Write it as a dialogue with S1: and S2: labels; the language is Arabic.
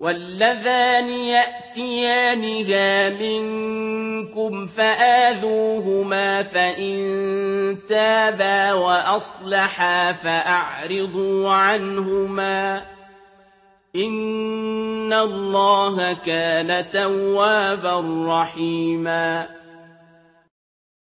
S1: وَاللَّذَانِ يَأْتِيَانِهَا مِنكُمْ فَآذُوهُمَا فَإِن تَابَا وَأَصْلَحَا فَأَعْرِضُوا عَنْهُمَا ۗ إِنَّ اللَّهَ كَانَ تَوَّابًا رَّحِيمًا